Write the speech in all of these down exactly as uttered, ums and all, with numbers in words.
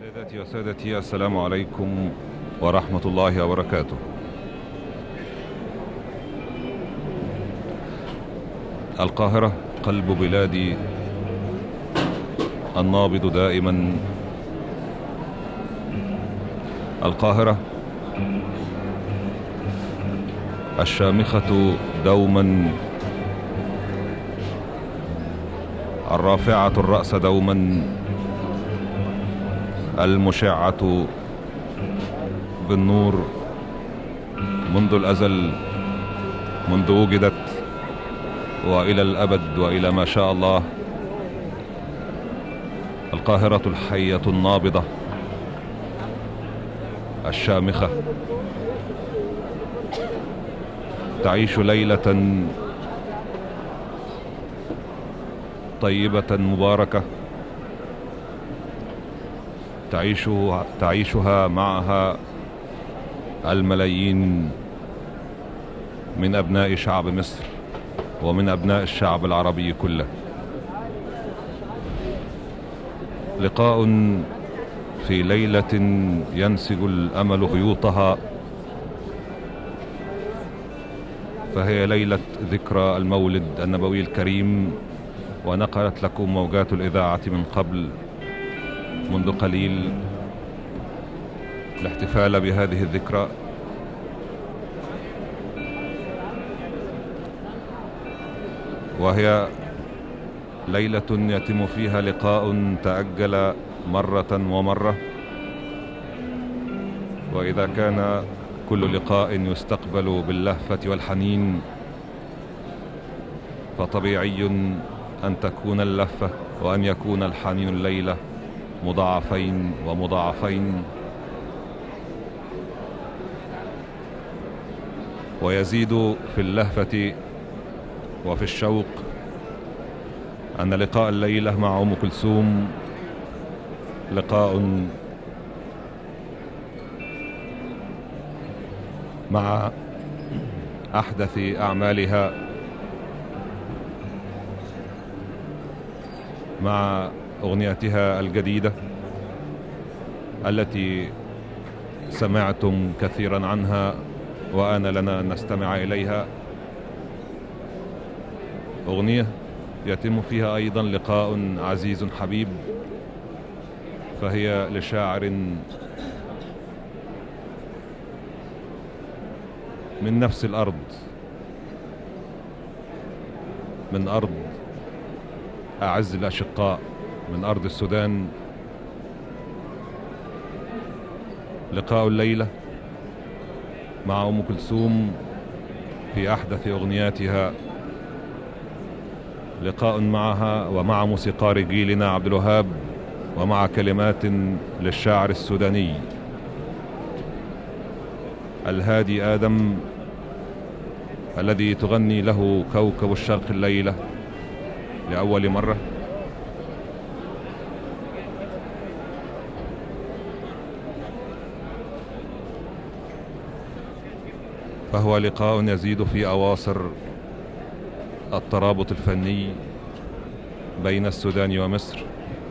سيداتي وسادتي، السلام عليكم ورحمة الله وبركاته. القاهرة قلب بلادي، النابض دائما. القاهرة الشامخة دوما، الرافعة الرأس دوما، المشعة بالنور منذ الأزل، منذ وجدت وإلى الأبد وإلى ما شاء الله. القاهرة الحية النابضة الشامخة تعيش ليلة طيبة مباركة، تعيشها, تعيشها معها الملايين من أبناء شعب مصر ومن أبناء الشعب العربي كله. لقاء في ليلة ينسج الأمل خيوطها، فهي ليلة ذكرى المولد النبوي الكريم، ونقلت لكم موجات الإذاعة من قبل منذ قليل الاحتفال بهذه الذكرى. وهي ليلة يتم فيها لقاء تأجل مرة ومرة، وإذا كان كل لقاء يستقبل باللهفة والحنين، فطبيعي أن تكون اللهفة وأن يكون الحنين الليلة مضاعفين ومضاعفين. ويزيد في اللهفة وفي الشوق أن لقاء الليلة مع أم كلثوم لقاء مع أحدث أعمالها، مع أغنيتها الجديدة التي سمعتم كثيرا عنها وآن لنا أن نستمع إليها. أغنية يتم فيها أيضا لقاء عزيز حبيب، فهي لشاعر من نفس الأرض، من أرض أعز الأشقاء، من أرض السودان. لقاء الليلة مع أم كلثوم في أحدث أغنياتها، لقاء معها ومع موسيقار جيلنا عبد الوهاب، ومع كلمات للشاعر السوداني الهادي آدم الذي تغني له كوكب الشرق الليلة لأول مرة. فهو لقاء يزيد في أواصر الترابط الفني بين السودان ومصر.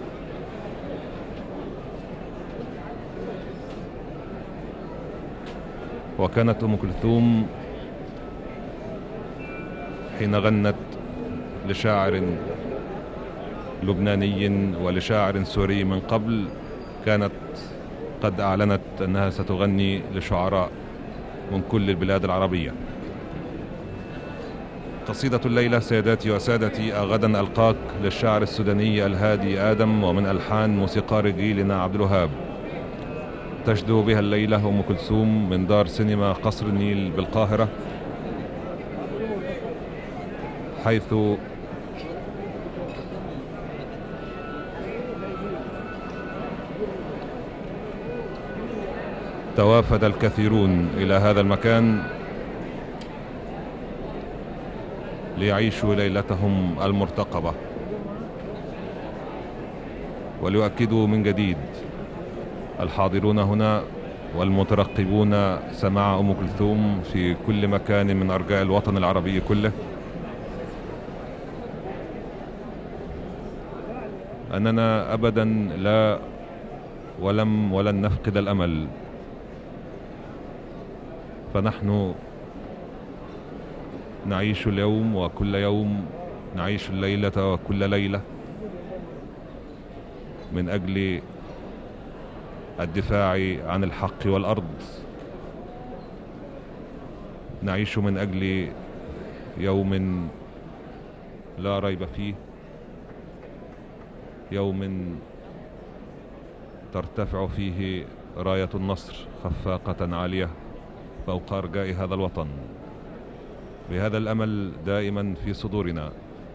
وكانت أم كلثوم حين غنت لشاعر لبناني ولشاعر سوري من قبل، كانت قد أعلنت أنها ستغني لشعراء من كل البلاد العربية. قصيدة الليلة سيداتي وسادتي، غدا ألقاك، للشاعر السوداني الهادي آدم، ومن ألحان موسيقار جيلنا عبد الوهاب. تجدو بها الليلة أم كلثوم من دار سينما قصر النيل بالقاهرة، حيث توافد الكثيرون إلى هذا المكان ليعيشوا ليلتهم المرتقبة، وليؤكدوا من جديد الحاضرون هنا والمترقبون سماع أم كلثوم في كل مكان من أرجاء الوطن العربي كله أننا أبدا لا ولم ولن نفقد الأمل، فنحن نعيش اليوم وكل يوم، نعيش الليلة وكل ليلة من أجل الدفاع عن الحق والأرض. نعيش من أجل يوم لا ريب فيه، يوم ترتفع فيه راية النصر خفاقة عالية فوق أرجاء هذا الوطن. بهذا الأمل دائما في صدورنا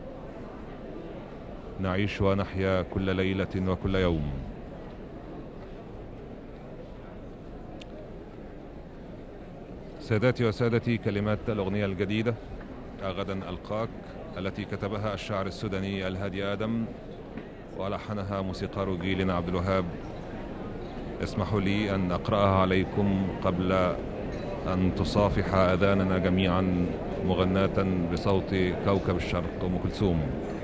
نعيش ونحيا كل ليلة وكل يوم. سادتي وسادتي، كلمات الأغنية الجديدة غدا ألقاك التي كتبها الشاعر السوداني الهادي آدم ولحنها موسيقار جيلنا عبد الوهاب. اسمحوا لي أن أقرأها عليكم قبل أن تصافح أذاننا جميعا مغناة بصوت كوكب الشرق أم كلثوم.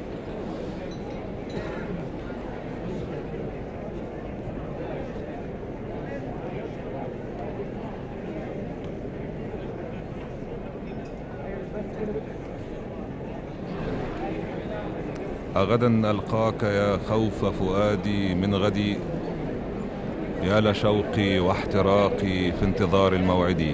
أغدا ألقاك يا خوف فؤادي من غدي، يا لشوقي واحتراقي في انتظار الموعد.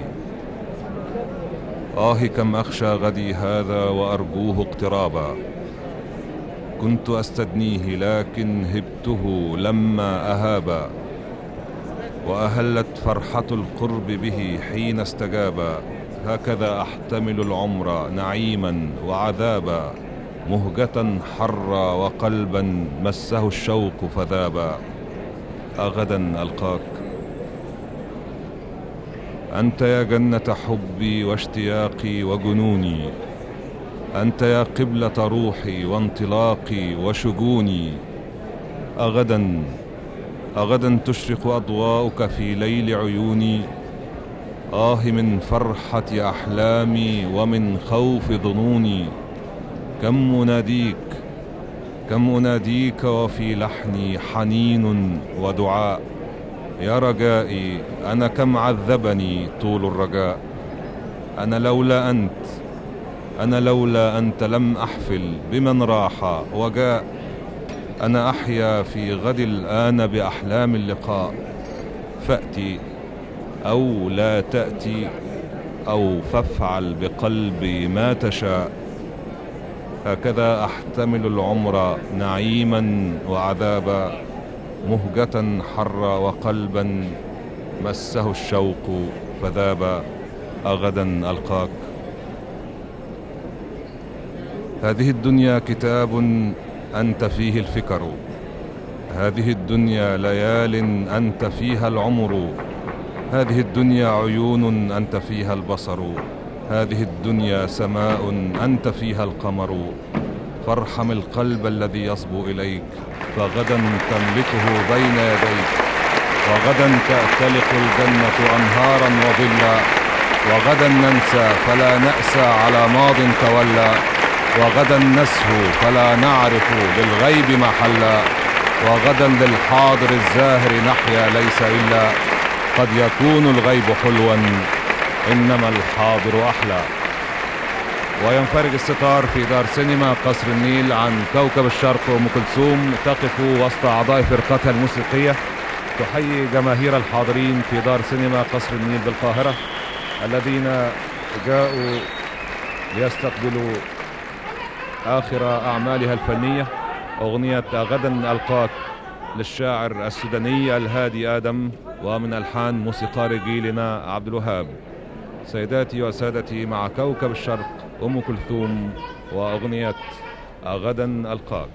آه كم أخشى غدي هذا وأرجوه اقترابا، كنت أستدنيه لكن هبته لما أهابا، وأهلت فرحة القرب به حين استجابا. هكذا أحتمل العمر نعيما وعذابا، مهجة حرا وقلبا مسه الشوق فذابا. أغدا ألقاك أنت يا جنة حبي واشتياقي وجنوني، أنت يا قبلة روحي وانطلاقي وشجوني. أغدا أغدا تشرق أضواؤك في ليل عيوني، آه من فرحة أحلامي ومن خوف ظنوني. كم أناديك كم أناديك وفي لحني حنين ودعاء، يا رجائي أنا كم عذبني طول الرجاء. أنا لولا أنت أنا لولا أنت لم أحفل بمن راح وجاء. أنا أحيا في غد الآن بأحلام اللقاء، فأتي أو لا تأتي أو فافعل بقلبي ما تشاء. هكذا أحتمل العمر نعيما وعذابا، مهجة حرا وقلبا مسه الشوق فذابا. أغدا ألقاك. هذه الدنيا كتاب أنت فيه الفكر، هذه الدنيا ليال أنت فيها العمر، هذه الدنيا عيون أنت فيها البصر، هذه الدنيا سماء أنت فيها القمر. فارحم القلب الذي يصبو إليك، فغدا تملكه بين يديك، وغدا تأتلق الجنة أنهارا وظلا، وغدا ننسى فلا نأسى على ماض تولى، وغدا نسهو فلا نعرف للغيب محلا، وغدا للحاضر الزاهر نحيا ليس إلا قد يكون الغيب حلوا إنما الحاضر أحلى. وينفرج الستار في دار سينما قصر النيل عن كوكب الشرق أم كلثوم تقف وسط أعضاء فرقتها الموسيقية تحيي جماهير الحاضرين في دار سينما قصر النيل بالقاهرة الذين جاءوا ليستقبلوا آخر أعمالها الفنية، أغنية غدا ألقاك للشاعر السوداني الهادي آدم ومن ألحان موسيقار جيلنا عبد الوهاب. سيداتي وسادتي، مع كوكب الشرق أم كلثوم وأغنية غدا ألقاك.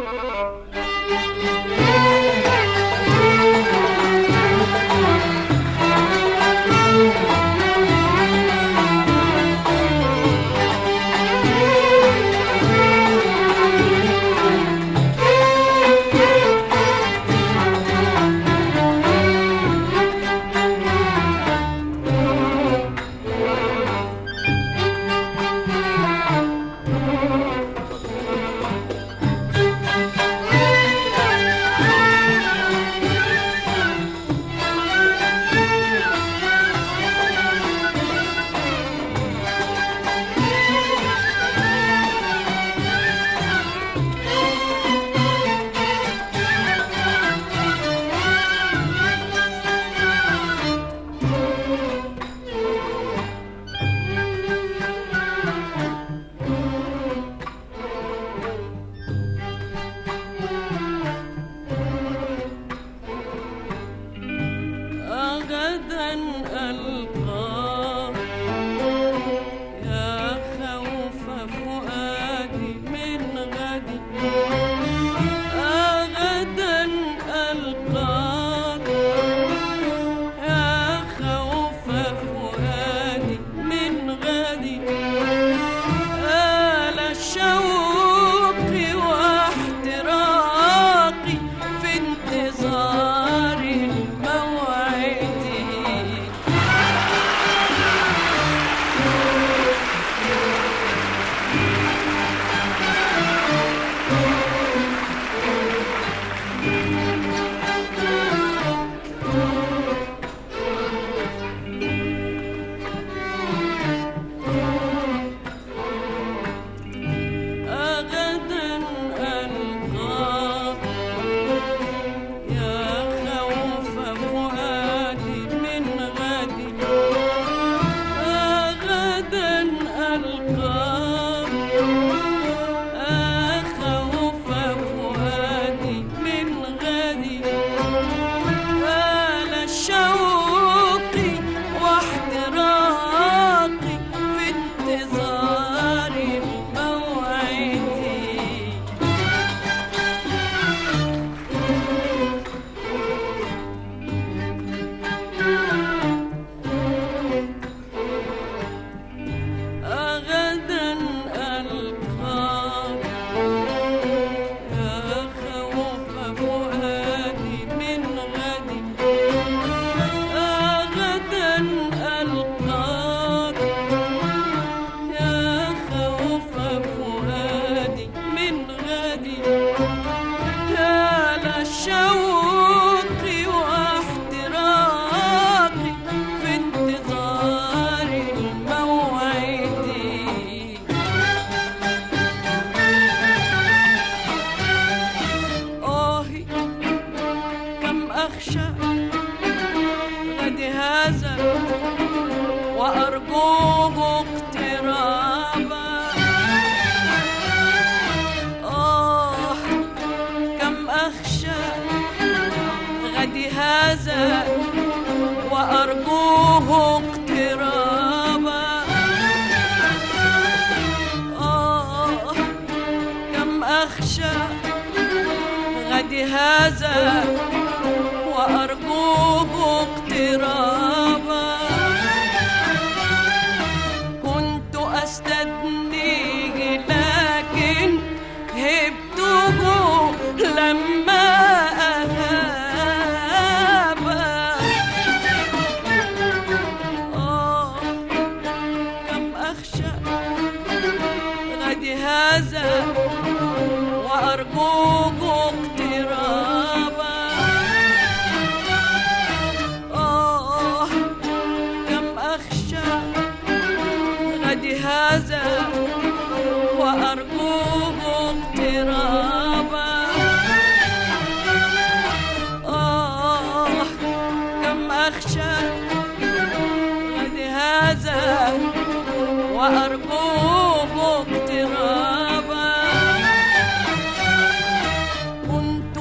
وأرجوه اقترابا. كنت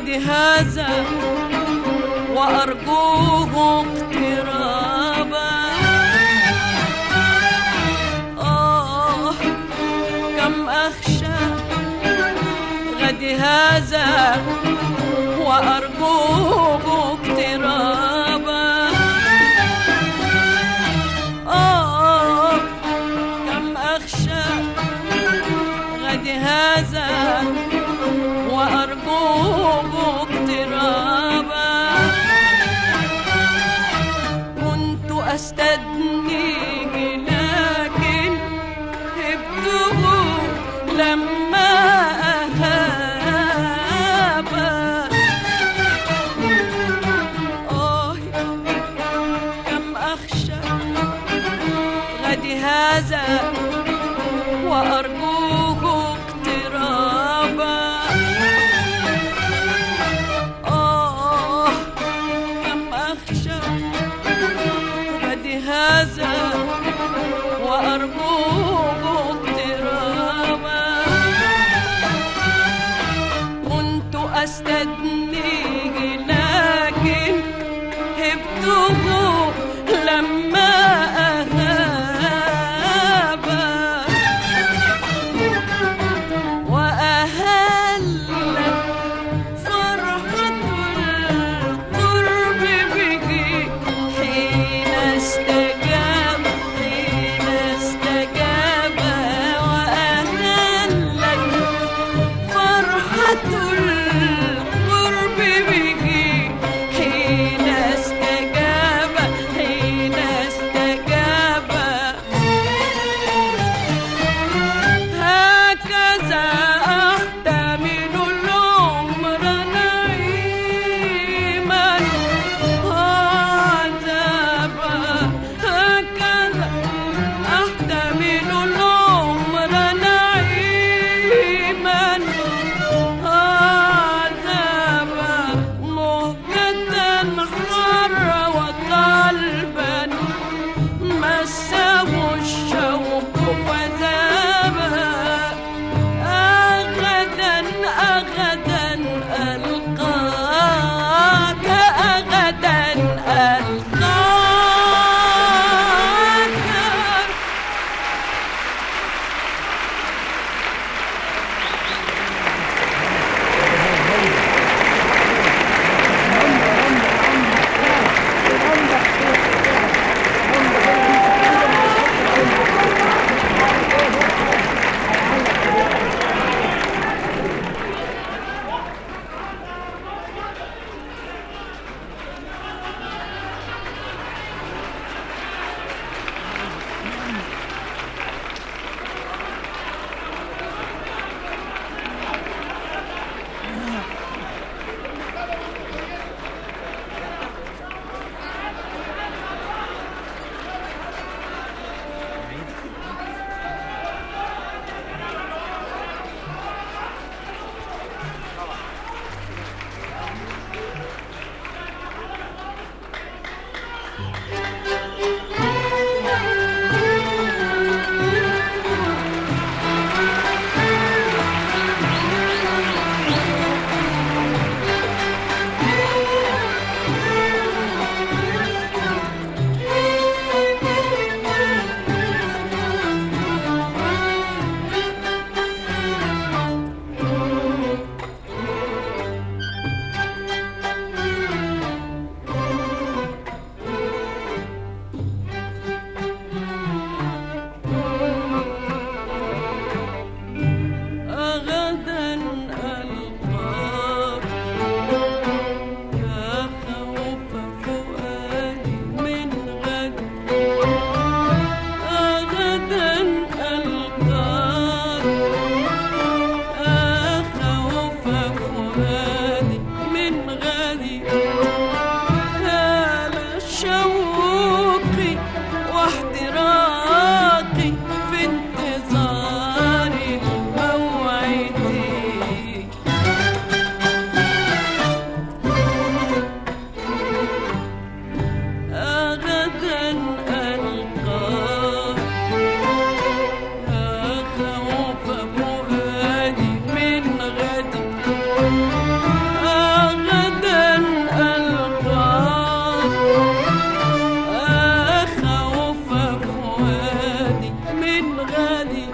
غد هذا وأرجوه اقترابا. آه كم أخشى غد هذا وأرجوه اقترابا. آه كم أخشى غد هذا وأرجوه اقترابا. كنت أستدنيه لكن هبته لما أهابا. آه كم أخشى غد هذا وأرجوه اقترابا.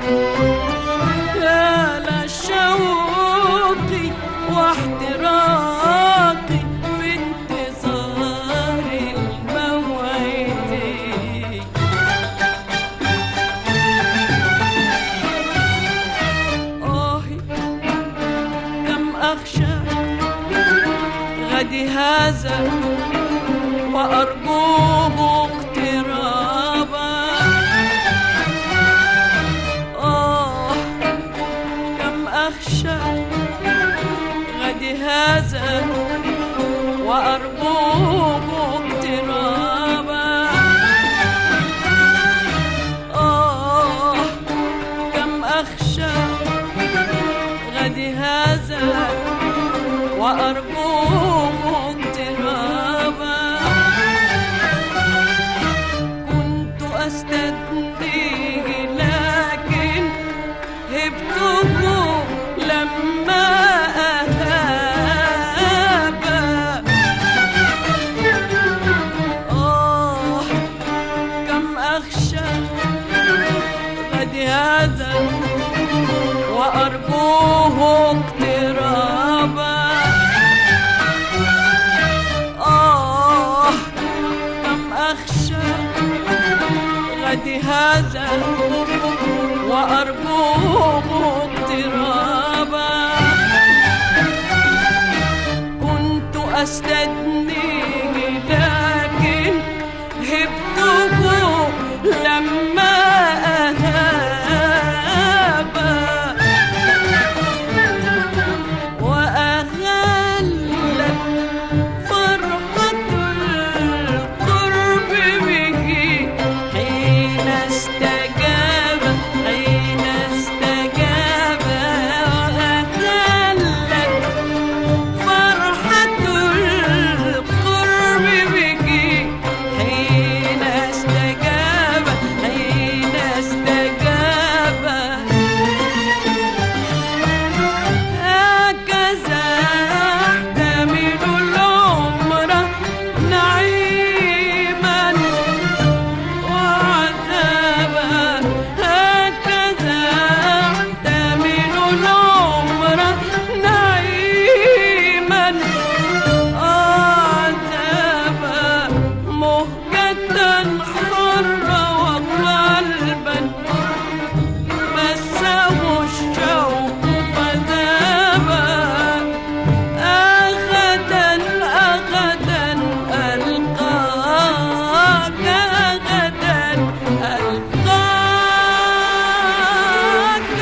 يا لشوقي واحتراقي في انتظار الموعد. آهي كم أخشى غدي هذا وأرجوه اقترابا. آه كم أخشى غدي هذا وأرجوه اقترابا. آه كم أخشى غدي هذا وأرجوه اقترابا. كنت أستدنيه لكن هبته لما أهاب. آه كم أخشى غدي هذا وأرجوه اقترابا. آه كم أخشى غدي هذا وأرجوه اقترابا. كنت أستدنيه لكن هبته لما أهاب. وأغلت فرحة القرب به حين استجاب حين استجاب. وأغلت فرحة القرب به حين استجاب حين استجاب. هكذا أحتمل العمر نعيما وعذابا. هكذا أحتمل العمر نعيما وعذابا. مهجة حرة وقلبا مسه الشوق فذابا. أغدا أغدا ألقاك أغدا ألقاك.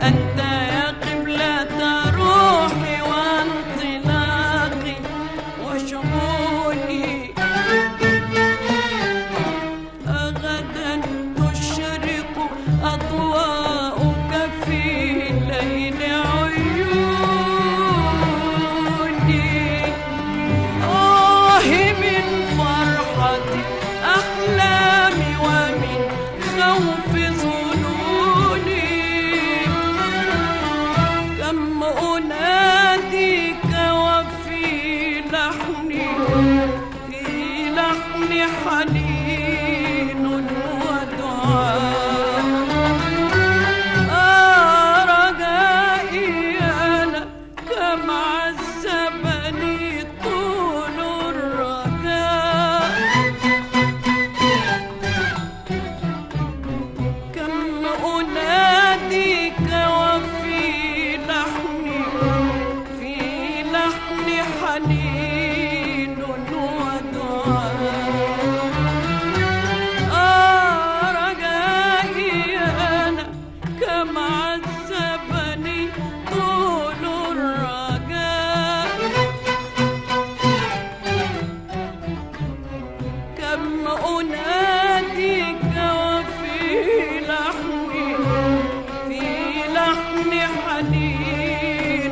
أنت يا قبلة روحي وانطلاقي وشمولي غدا تشرق أضواءك في ليل عيوني آه من فرحة أحلامي ومن خوف ظنوني كم أناديك وفي لحني في لحن حنين ودعاء آه رجائي أنا كم عذبني طول الرجاء كم أناديك وفي لحني في لحن حنين ودعاء آه رجائي أنا كم عذبني طول الرجاء كم أناديك وفي لحني في لحن حنين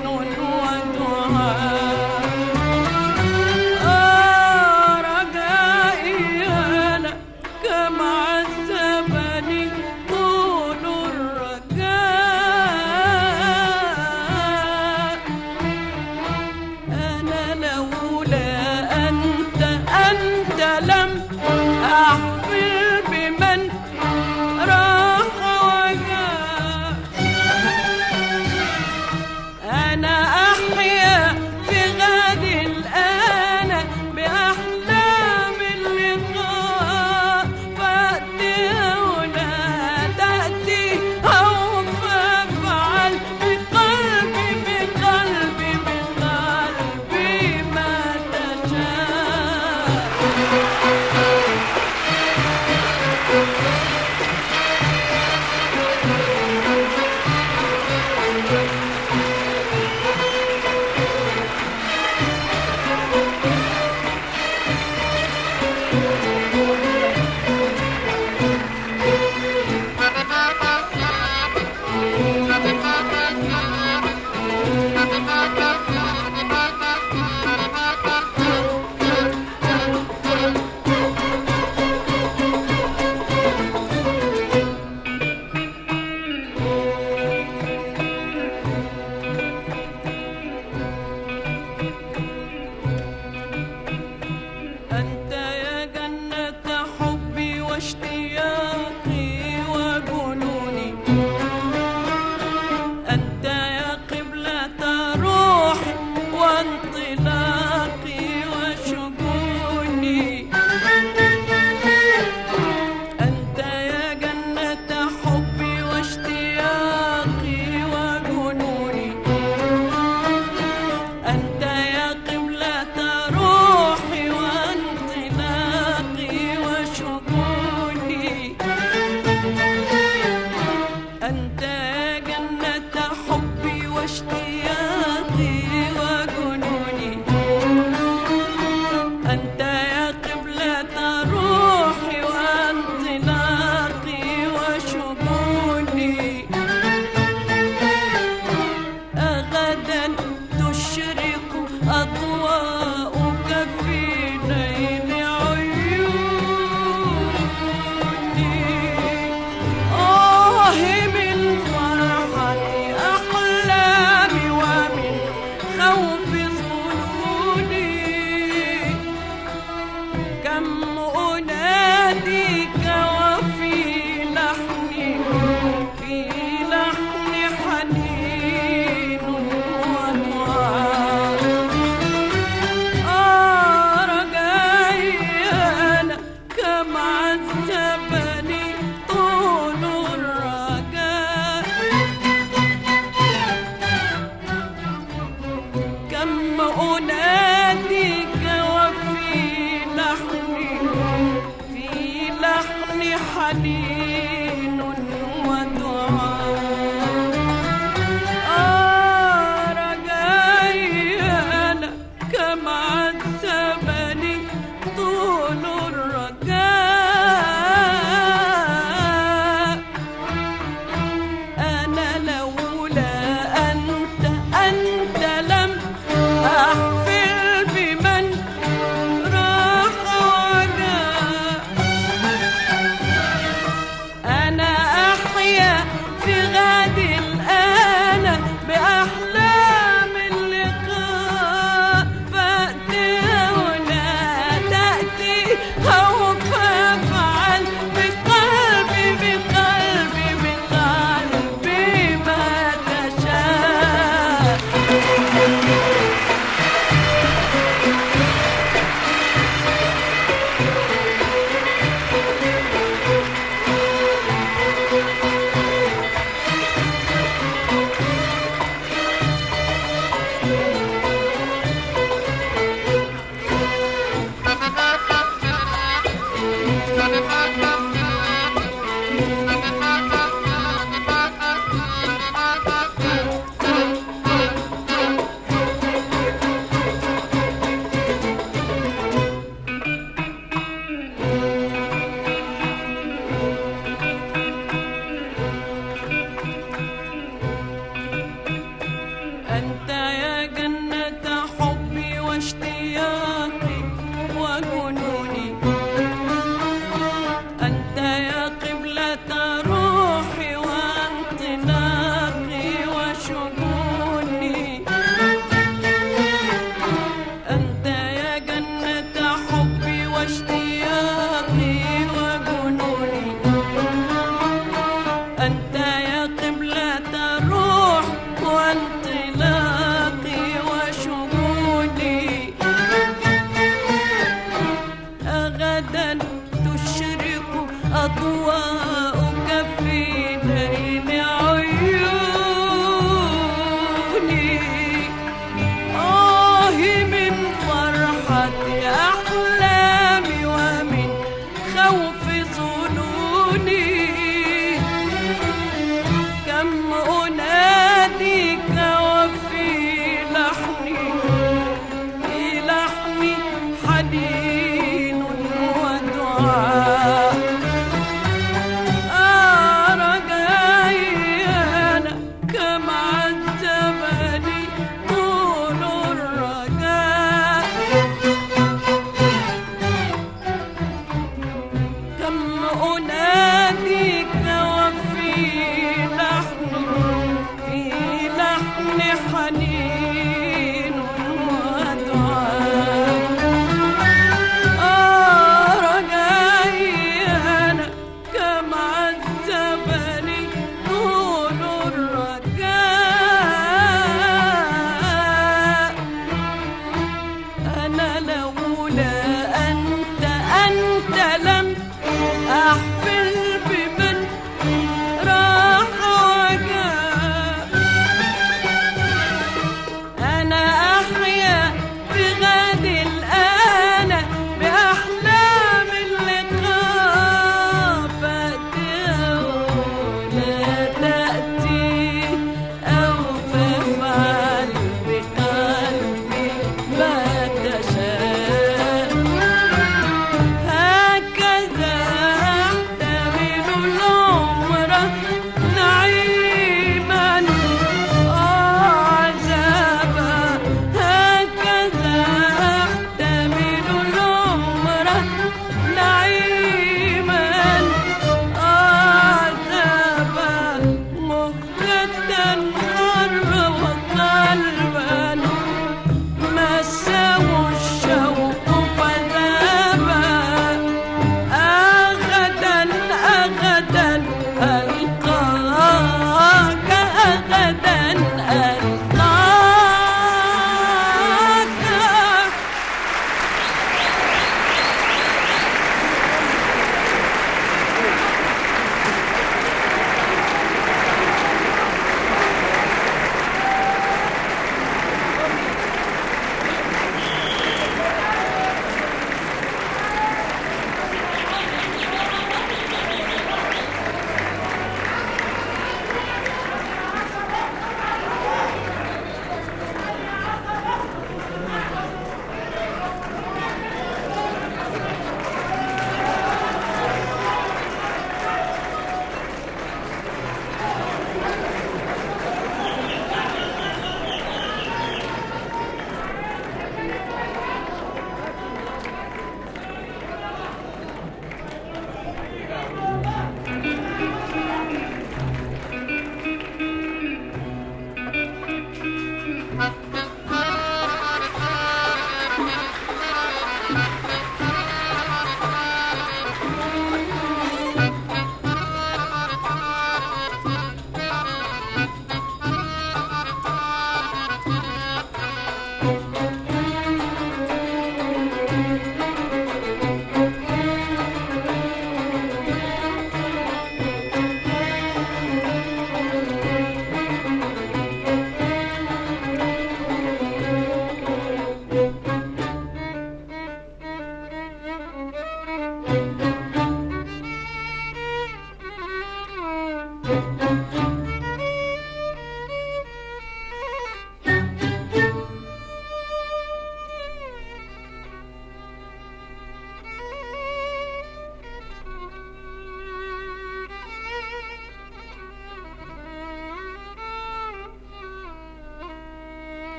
ودعاء آه رجائي أنا كم عذبني طول الرجاء أنا لولا أنت أنت لم أحفل بمن راح وجاء أنا أحيا في غد الآن بأحلام اللقاء فأتي هنا تأتي أو فافعل بقلبي بقلبي بقلبي ما تشاء أنت يا جنة حبي واشتياقي وجنوني أنت يا قبلة روحي وانطلاقي وشجوني أنت يا جنة حبي واشتياقي وجنوني أنت يا قبلة روحي وانطلاقي وشجوني أنت يا جنة حبي واشتياقي وجنوني أنت يا قبلة روحي وانطلاقي وشجوني غدا تشرق أضواءك في ليل عيوني آه من فرحة أحلامي ومن خوف ظنوني كم أناديك وفي لحني في لحن حنين ودعاء آه رجائي أنا كم عذبني طول الرجاء كم أناديك وفي لحني في لحن حنين ودعاء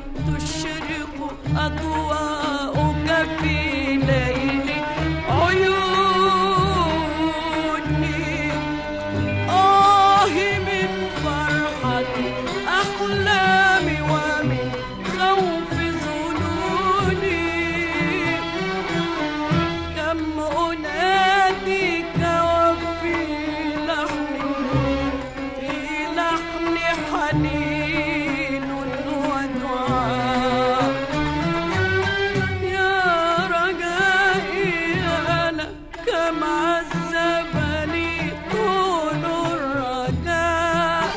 تشرق أضواءك في ليل عيوني. آه من فرحة أحلامي ومن خوف ظنوني. كم أناديك وفي لحن في لحن حنين ودعاء. يا رجائي أنا كم عذبني طول الرجاء.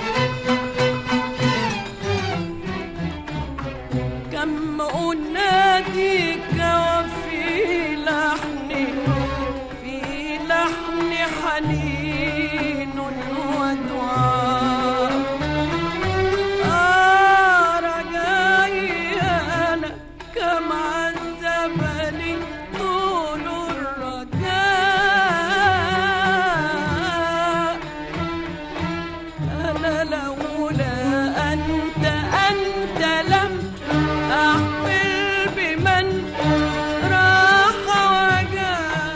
كم أناديك وفي لحن في لحن حنين ودعاء. آه رجائي أنا كم عذبني طول الرجاء. أنا لولا أنت أنت لم أحمل بمن راح وجاء.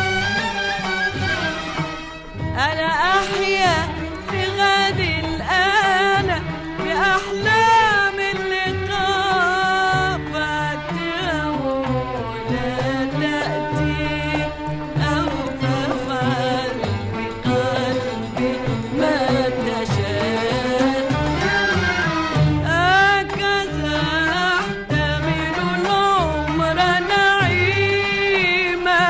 أنا أحيا في غد الآن بأحلام اللقاء. فاتاه لا تأتي أو تفعل بقلبي ما تشاء. هكذا أحتمل العمر نعيما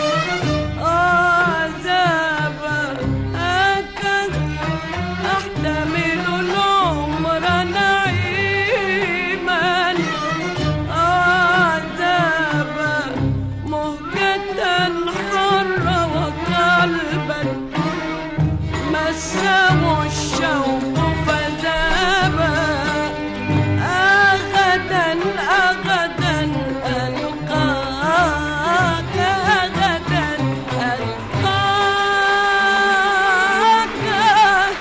عذابا. هكذا أحتمل العمر نعيما عذابا. مهجة حرة وقلبا مسه الشوق فذابا. أغدا أغدا ألقاك أغدا ألقاك.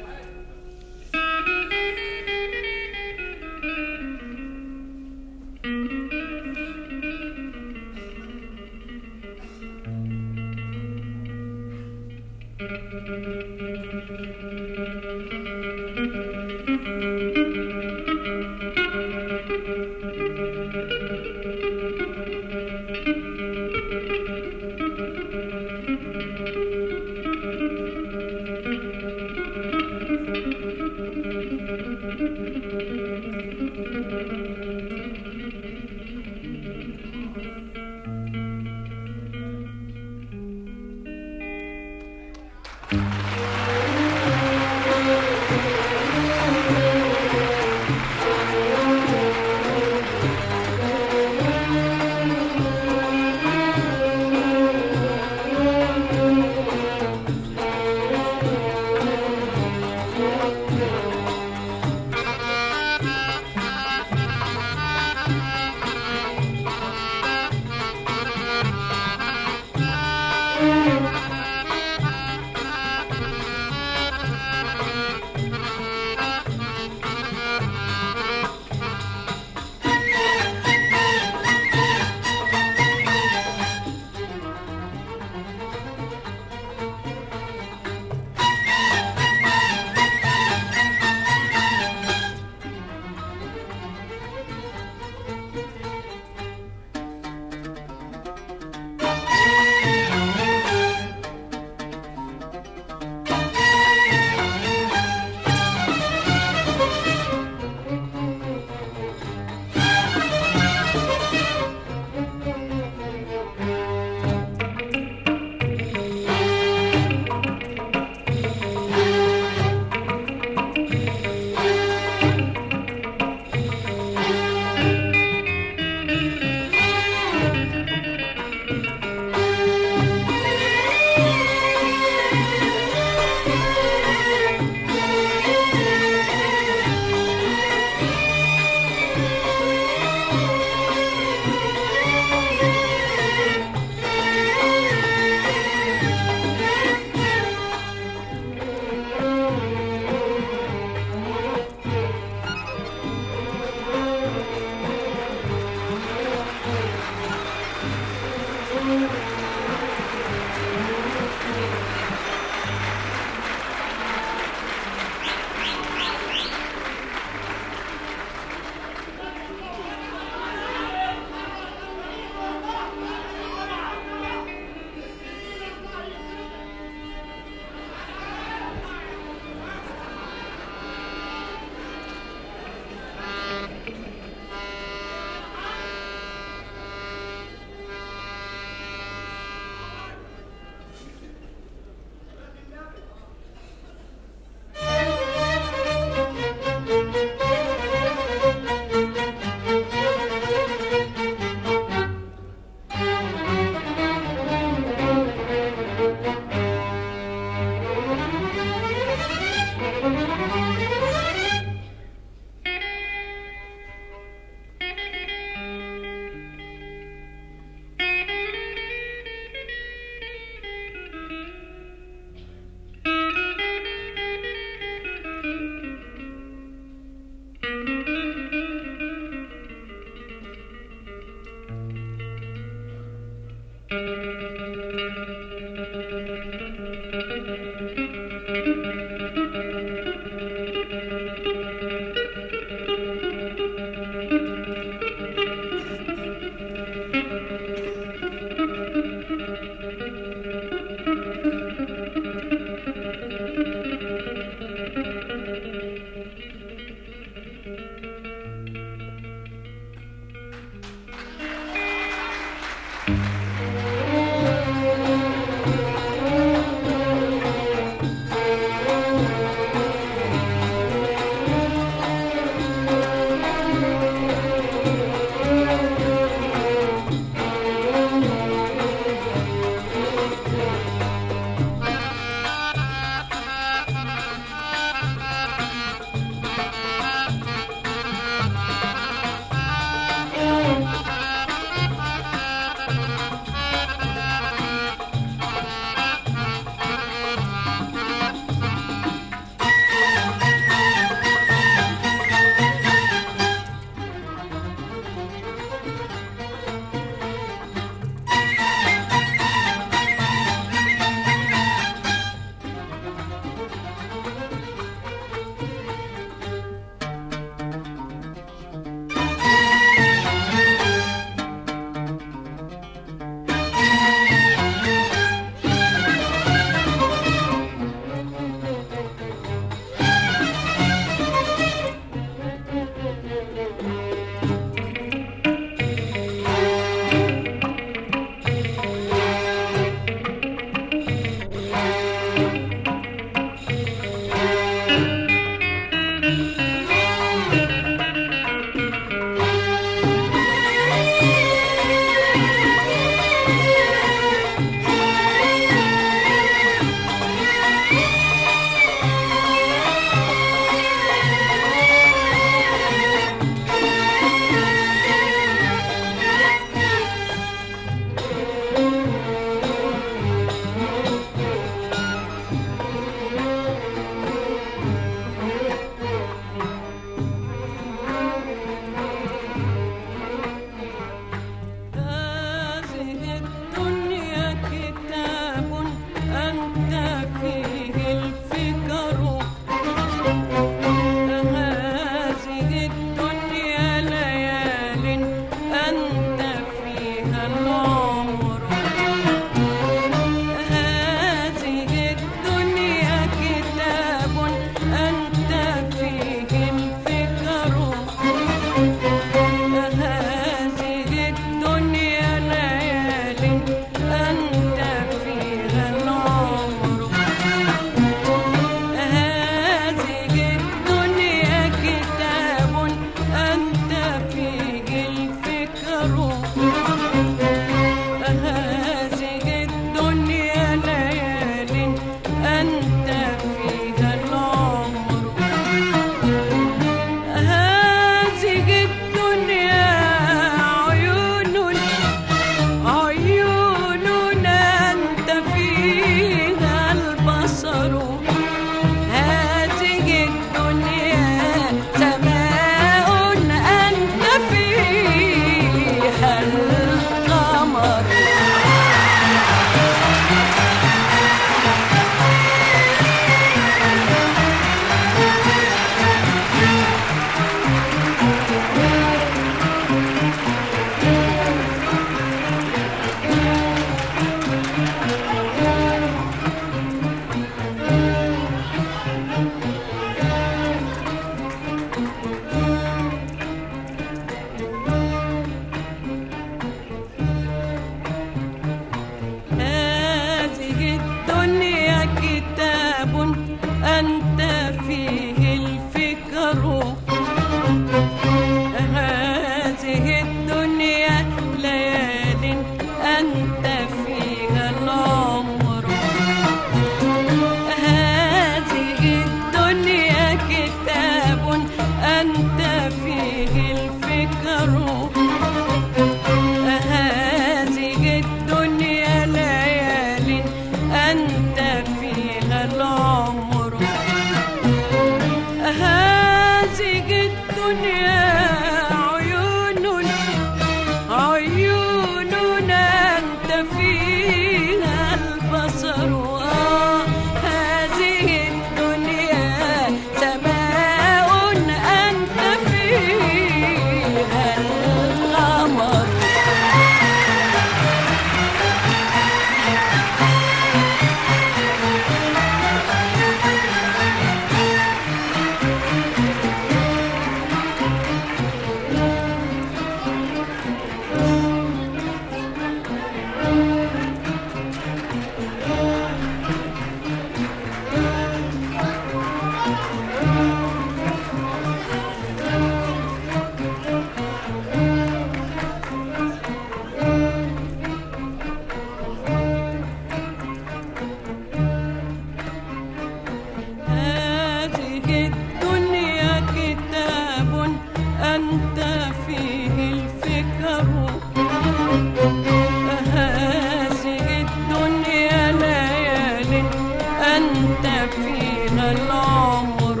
فيها العمر.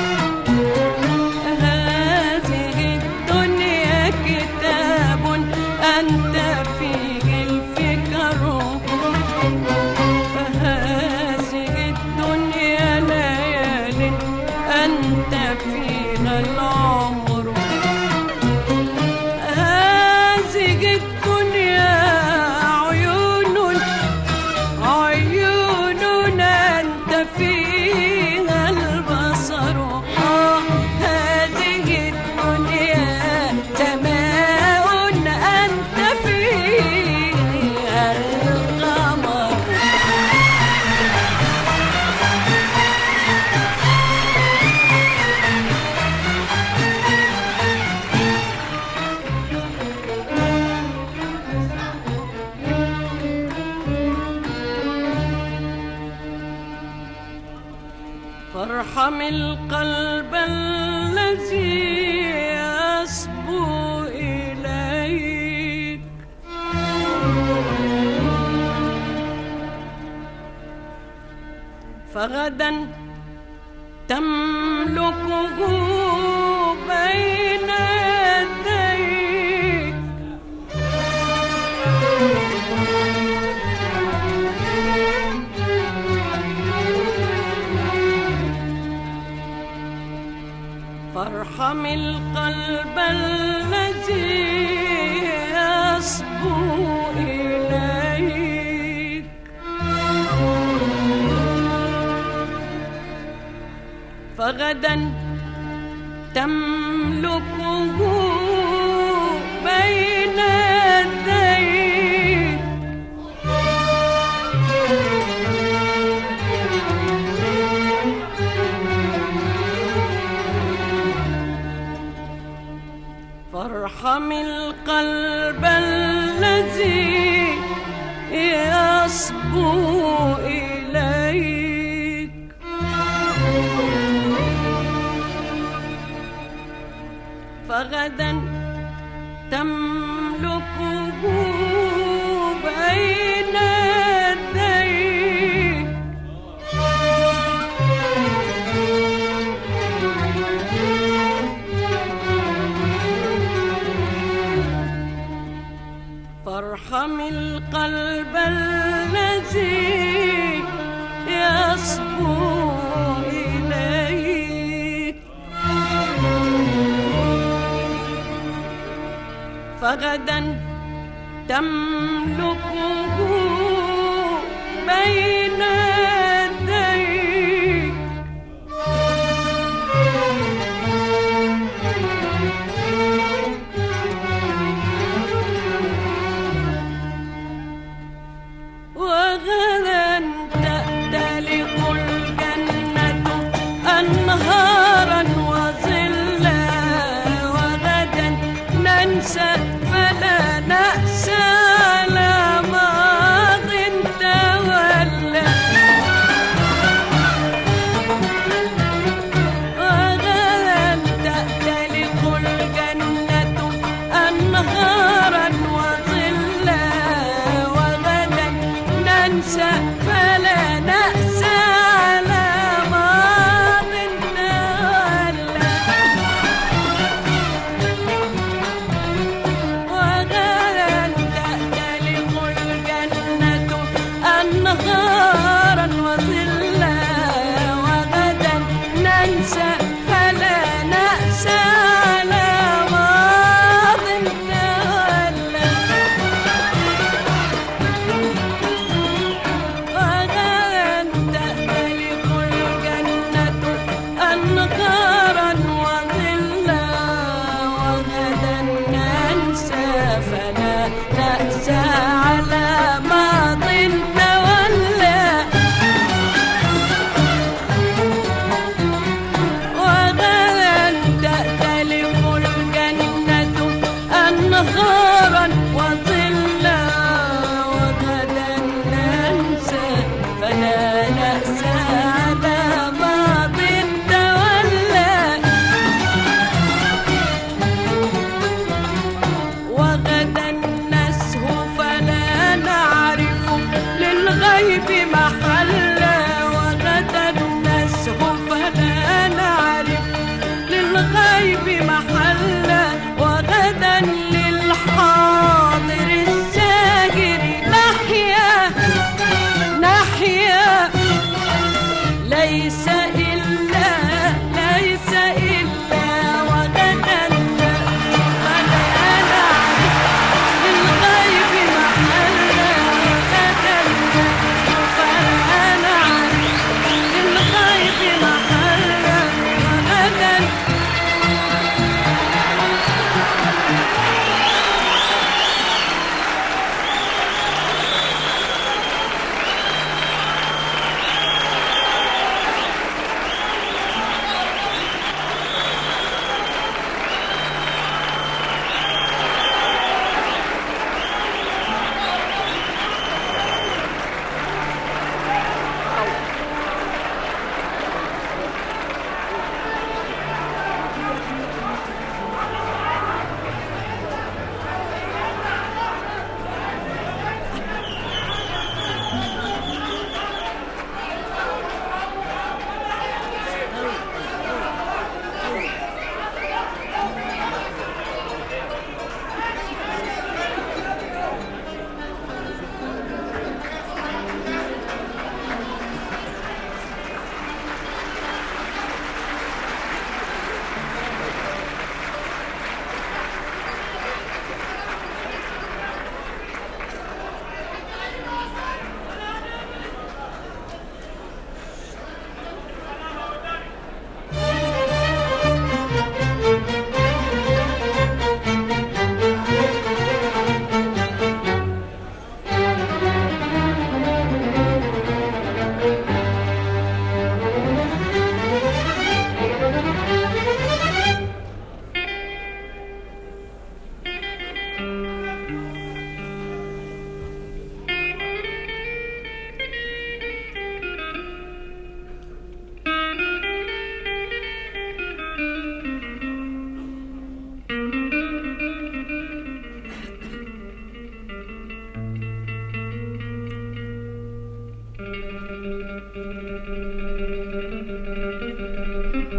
هذه الدنيا كتاب أنت فيه الفكر، هذه الدنيا ليال أنت فيها العمر. هذه الدنيا عيون عيون أنت فيها البصر. آه هذه الدنيا سماء أنت فيها القمر. فارحم القلب الذي يصبو إليك، فغدا تملكه بين يديك. فارحم القلب الذي يصبو إليك، فغدا تملكه بين يديك. فارحم القلب الذي يصبو إليك، فغدا تملكه بين يديك. فارحم القلب الذي يصبو إليك، فغدا تملكه بين يديك. وغدا تأتلق الجنة أنهارا وظلا، وغدا ننسى فلا نأسى على ماض تولى.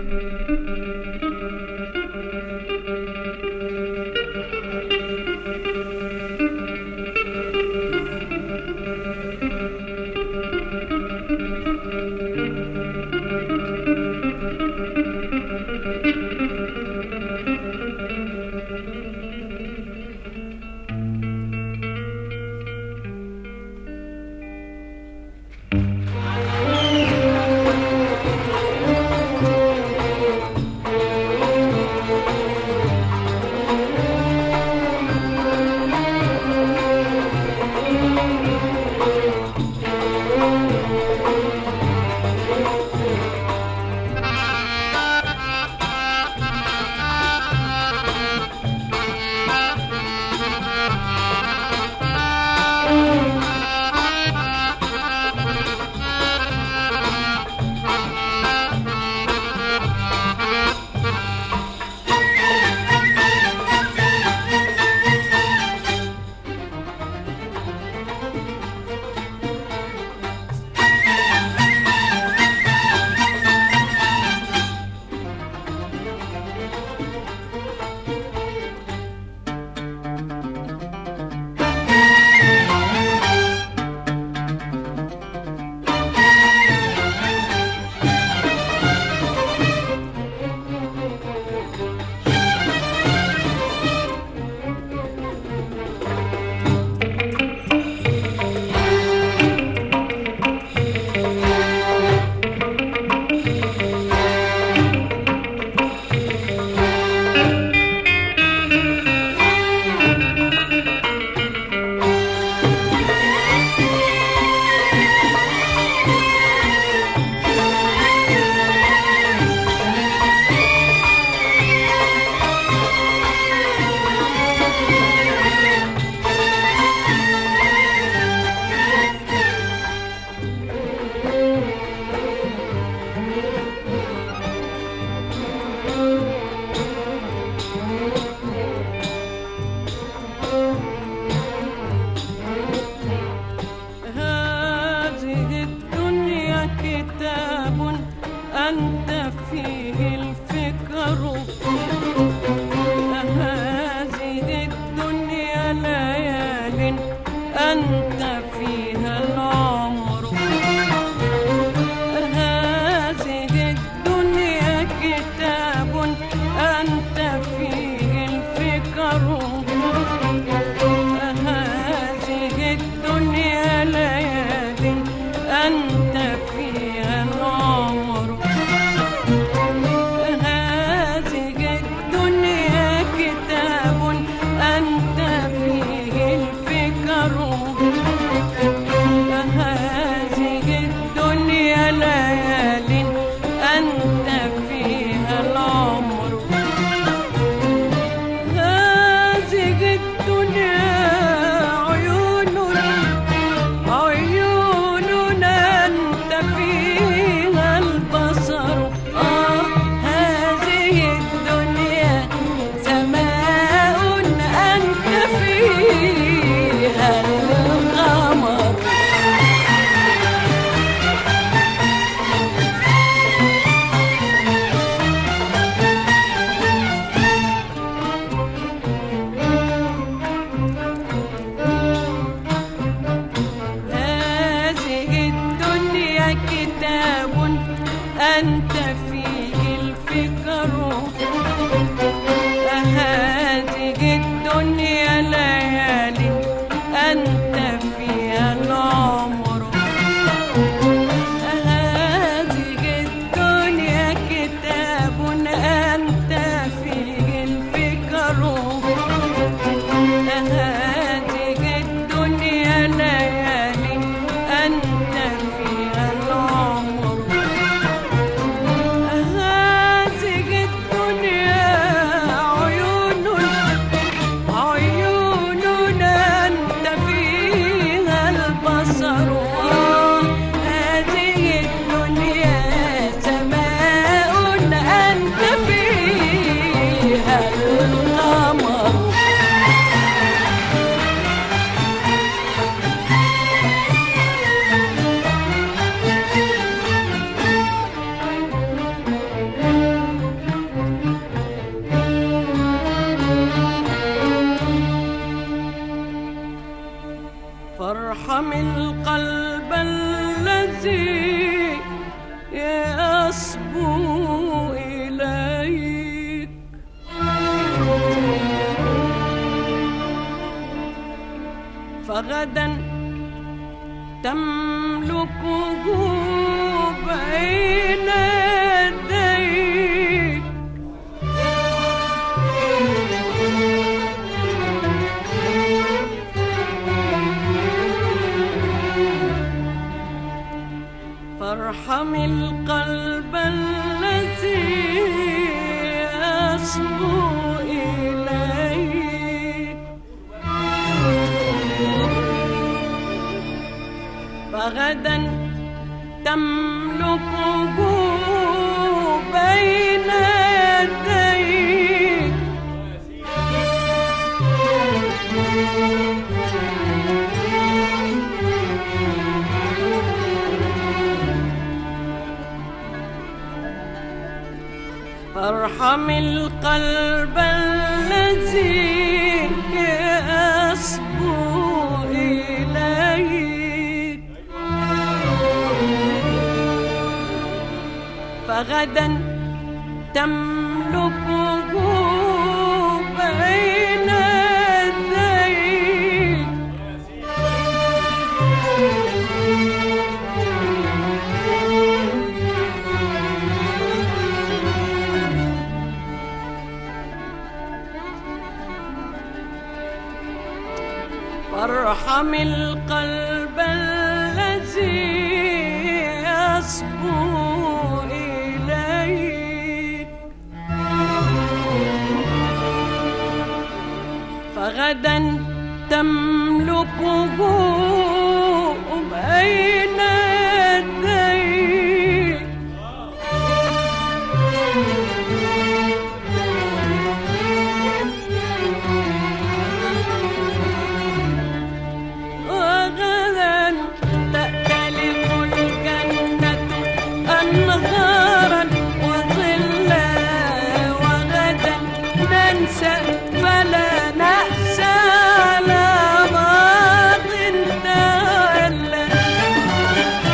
فيها العمر هذه وغدا تملكه بين يديك فارحم القلب الذي يصبو إليك فغدا تملكه بين يديك فارحم القلب الذي يصبو إليك فغدا تملكه بين يديك وارحم القلب الذي يصبو إليك فغدا تملكه بين يديك وغدا تأتلف الجنة أنهارا وظلا وغدا ننسى فلا نأسى على ماض تولى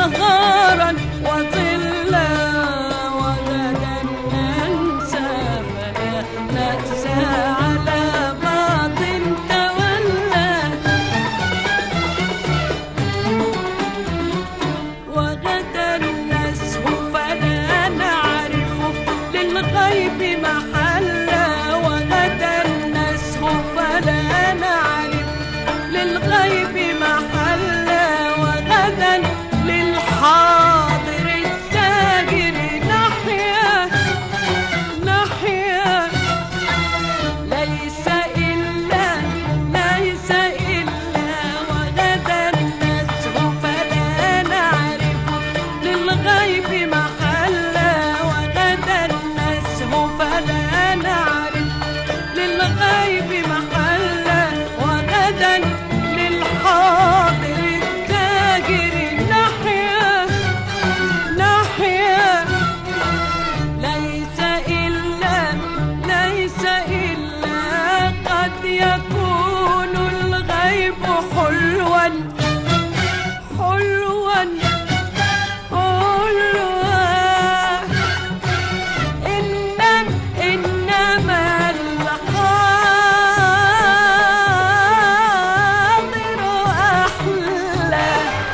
أنهارا وظلا وغدا ننسى فلا نأسى على بعض تولى وغدا نسهو فلا نعرف للغيب محلا وغدا نسهو فلا نعرف للغيب محلا وغدا للحاضر التاجر نحيا نحيا ليس إلا ليس إلا وغدا نسهو فلا نعرف للغيب محلا وغدا نسهو فلا نعرف للغيب محلا وغدا للحاضر التاجر نحيا نحيا ليس إلا ليس إلا قد يكون الغيب حلوا حلوا حلوا إنما إنما الحاضر أحلى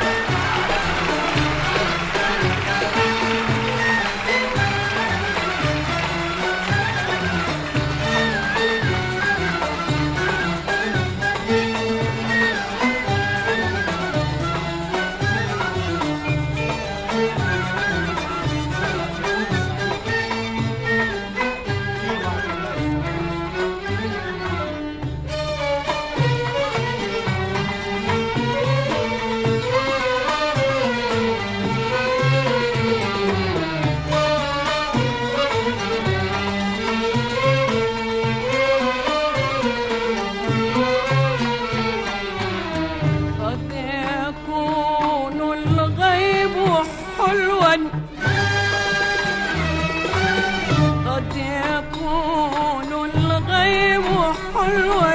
قد يكون الغيب حلوا قد يكون الغيب حلوا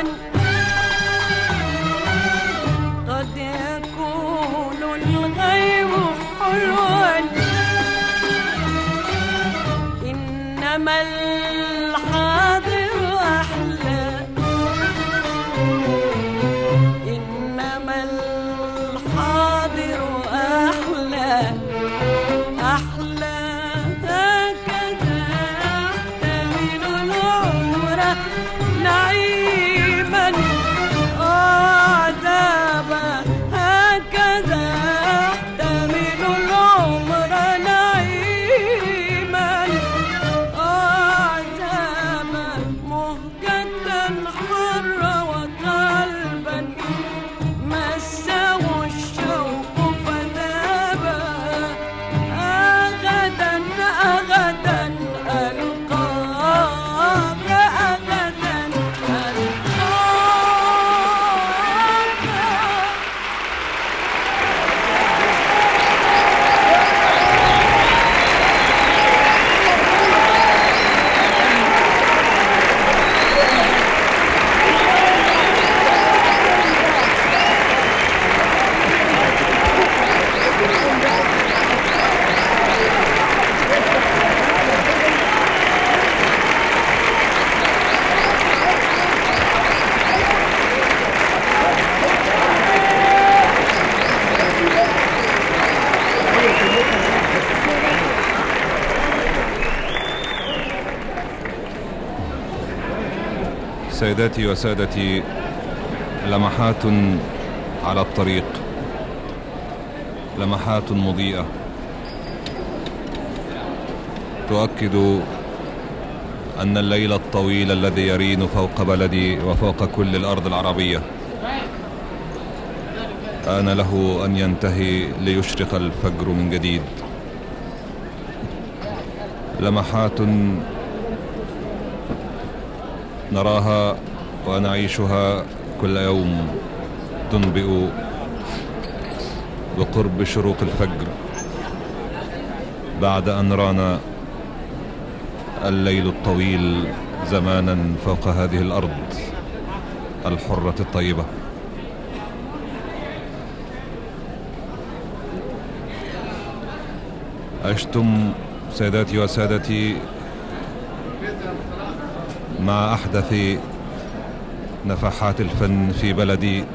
قد يكون الغيب حلوا إنما الحاضر أحلى إنما الحاضر أحلى أحلى هكذا أحتمل العمر نعيما عذابا هكذا أحتمل العمر نعيما عذابا مهجة حر وقلبا مسه الشوق فذابا أغدا أغدا ألقاك أغدا ألقاك سيداتي وسادتي، لمحات على الطريق، لمحات مضيئة تؤكد أن الليل الطويل الذي يرين فوق بلدي وفوق كل الأرض العربية آن له أن ينتهي ليشرق الفجر من جديد. لمحات نراها ونعيشها كل يوم تنبئ بقرب شروق الفجر بعد أن رانا الليل الطويل زمانا فوق هذه الأرض الحرة الطيبة. عشتم سيداتي وسادتي مع أحدث نفحات الفن في بلدي،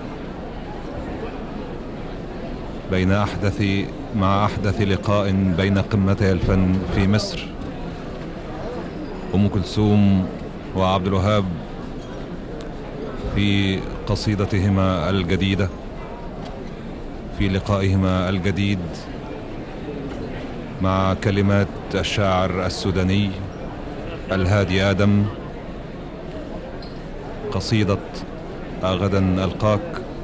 بين أحدث مع أحدث لقاء بين قمتي الفن في مصر، أم كلثوم وعبد الوهاب في قصيدتهما الجديدة، في لقائهما الجديد مع كلمات الشاعر السوداني الهادي آدم، قصيدة غدا ألقاك.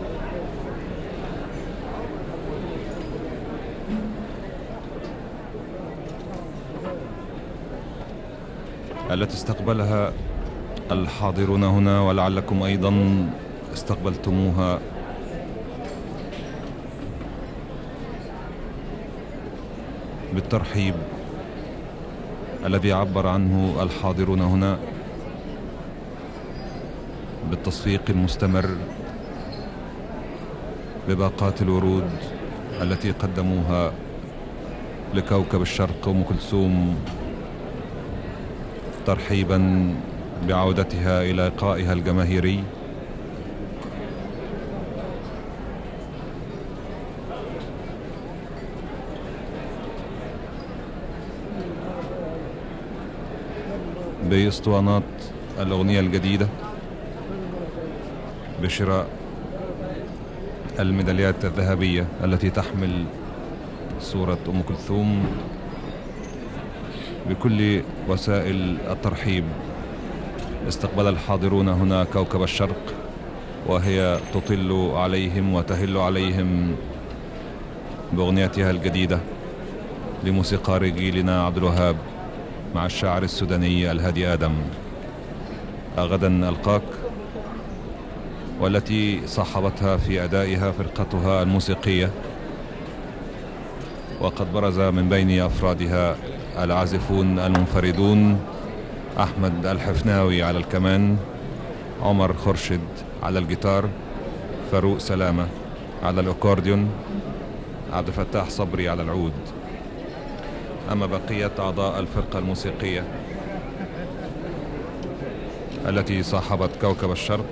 التي استقبلها الحاضرون هنا ولعلكم أيضا استقبلتموها بالترحيب الذي عبر عنه الحاضرون هنا بالتصفيق المستمر بباقات الورود التي قدموها لكوكب الشرق أم كلثوم، ترحيبا بعودتها إلى لقائها الجماهيري. باسطوانات الأغنية الجديدة، بشراء الميداليات الذهبية التي تحمل صورة أم كلثوم، بكل وسائل الترحيب استقبل الحاضرون هنا كوكب الشرق وهي تطل عليهم وتهل عليهم بأغنيتها الجديدة لموسيقار جيلنا عبد الوهاب مع الشاعر السوداني الهادي آدم، غدا ألقاك، والتي صاحبتها في أدائها فرقتها الموسيقية، وقد برز من بين أفرادها العازفون المنفردون: أحمد الحفناوي على الكمان، عمر خرشد على الجيتار، فاروق سلامة على الأكورديون، عبد الفتاح صبري على العود. أما بقية أعضاء الفرقة الموسيقية التي صاحبت كوكب الشرق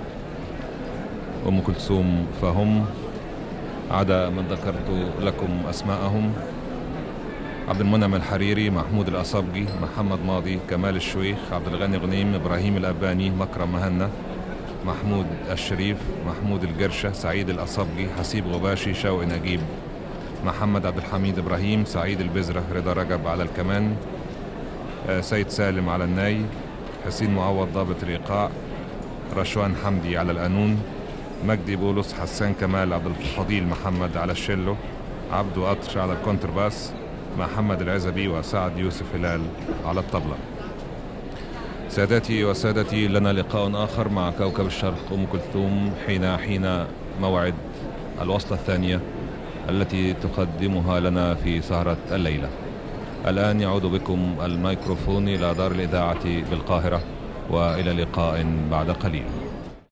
أم كلثوم فهم، عدا من ذكرت لكم أسماءهم: عبد المنعم الحريري، محمود الأصابجي، محمد ماضي، كمال الشويخ، عبد الغني غنيم، إبراهيم الأباني، مكرم مهنا، محمود الشريف، محمود الجرشة، سعيد الأصابجي، حسيب غباشي، شوقي نجيب، محمد عبد الحميد إبراهيم، سعيد البزرة، رضا رجب على الكمان، سيد سالم على الناي، حسين معوض ضابط الإيقاع، رشوان حمدي على القانون، مجدي بولس، حسان كمال، عبد الفضيل محمد على الشيلو، عبدو قطر على الكونترباس، محمد العزبي وسعد يوسف هلال على الطبلة. سادتي وسادتي، لنا لقاء آخر مع كوكب الشرق أم كلثوم حين حين موعد الوصلة الثانية التي تقدمها لنا في سهرة الليلة. الآن يعود بكم الميكروفون إلى دار الإذاعة بالقاهرة، وإلى لقاء بعد قليل.